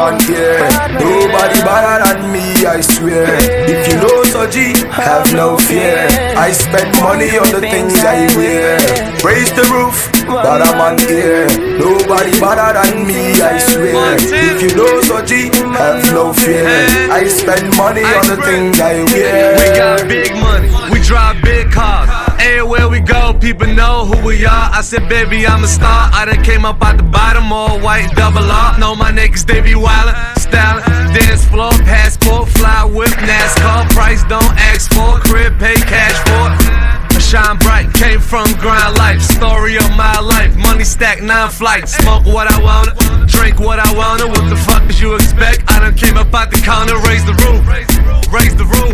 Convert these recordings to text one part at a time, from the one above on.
man here. Nobody better than me, I swear. If you know Soji, have no fear. I spend money on the things I wear. Raise the roof, better man here. Nobody better than me, I swear. If you know Soji, have no fear. I spend money on the things I wear. We got big money, we drive big cars. Everywhere we go, people know who we are. I said, baby, I'm a star. I done came up out the bottom, all white, double R. Know my niggas, they be wildin', stylin'. Dance floor, passport, fly whip, NASCAR. Price don't ask for, crib, pay cash for. I shine bright, came from grind life. Story of my life, money stack 9 flights. Smoke what I wanna, drink what I wanna. What the fuck did you expect? I done came up out the corner, raise the roof, raise the roof.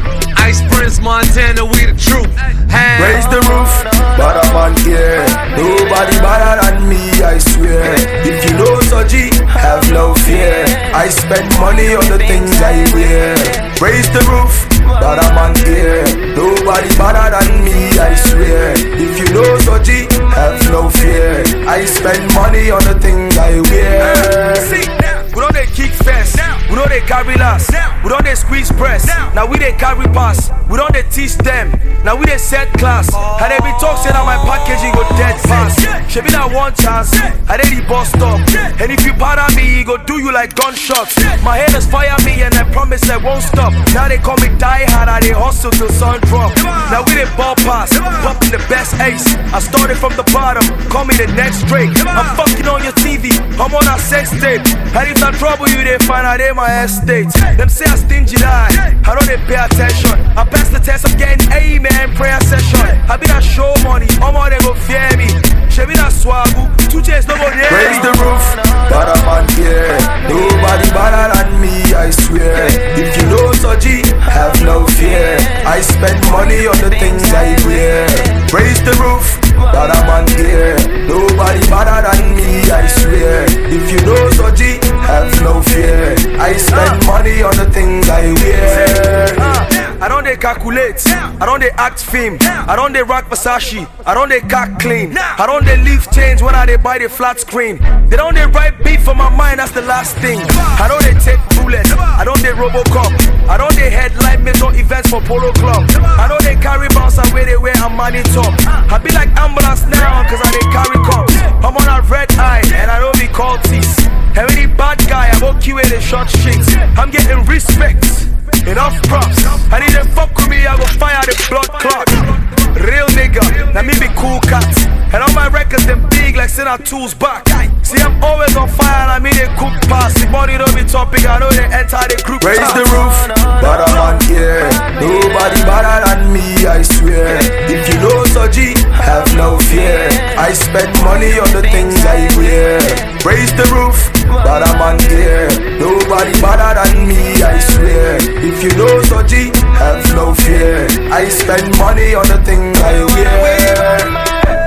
Ice Prince, Montana, we the truth. Raise the roof, better man here. Nobody better than me, I swear. If you know Soji, have no fear. I spend money on the things I wear. Raise the roof, better man here. Nobody better than me, I swear. If you know Soji, have no fear. I spend money on the things I wear. See, we don't they kick fast, we don't they carry last, we don't they squeeze press. Now we they carry pass, we don't they teach them. Now we they set class. And they be talk say that my packaging go dead fast. She be that one chance, I did the bus stop. And if you bother me, he go do you like gunshots. My haters fire me and I promise I won't stop. Now they call me die hard, I they hustle till sun drop. Now we they ball pass, popping the best ace. I started from the bottom, call me the next Drake. I'm fucking on your TV, I'm on a sex tape. And if I trouble you, they find out in my estate. Them say I stingy die, I don't they pay attention. I pass the test, I'm getting amen, prayer session. I be that show money, all more they go fear me. She be that swagoo, 2 J's no go near me. Raise the roof, better man here. Nobody better than me, I swear. If you know Soji, have no fear. I spend money on the things I wear. Raise the roof, better man here. Nobody better than me, I swear. If you know Soji, have no fear. I spend money on the things I wear. I don't they calculate, I don't they act film, I don't they rock Versace, I don't they cock clean, I don't they leave change when I they buy the flat screen. They don't they write beef for my mind, that's the last thing. I don't they take bullets, I don't they Robocop, I don't they headline miss on events for Polo Club. I don't they carry bounce away they wear a money top. I be like ambulance now cause I they carry cops. I'm on a red eye and I don't be called tease. Every bad guy, I won't QA the short shits. I'm getting respect, enough props. I need to fuck with me, I go fire the blood clot. Real nigga, now me be cool cat. And all my records them big like send our tools back. See I'm always on fire and I mean they cook pass. The money don't be topic, I know they enter the group. Raise the roof, better man here. Nobody better than me, I swear. If you know Soji, have no fear. I spend money on the things I wear. Raise the roof, better man here. Nobody better than me, I swear. If you know Soji, have no fear. I spend money on the things I wear.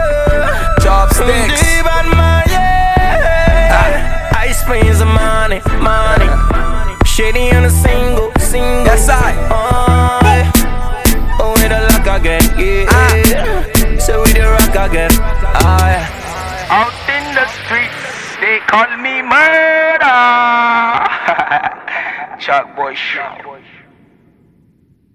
Chopsticks. I spend some money, money. Shady on a single. Yes, I. Oh, we the luck again, yeah. So we the rock again, Out in the streets, they call me murder. Chuck boy show.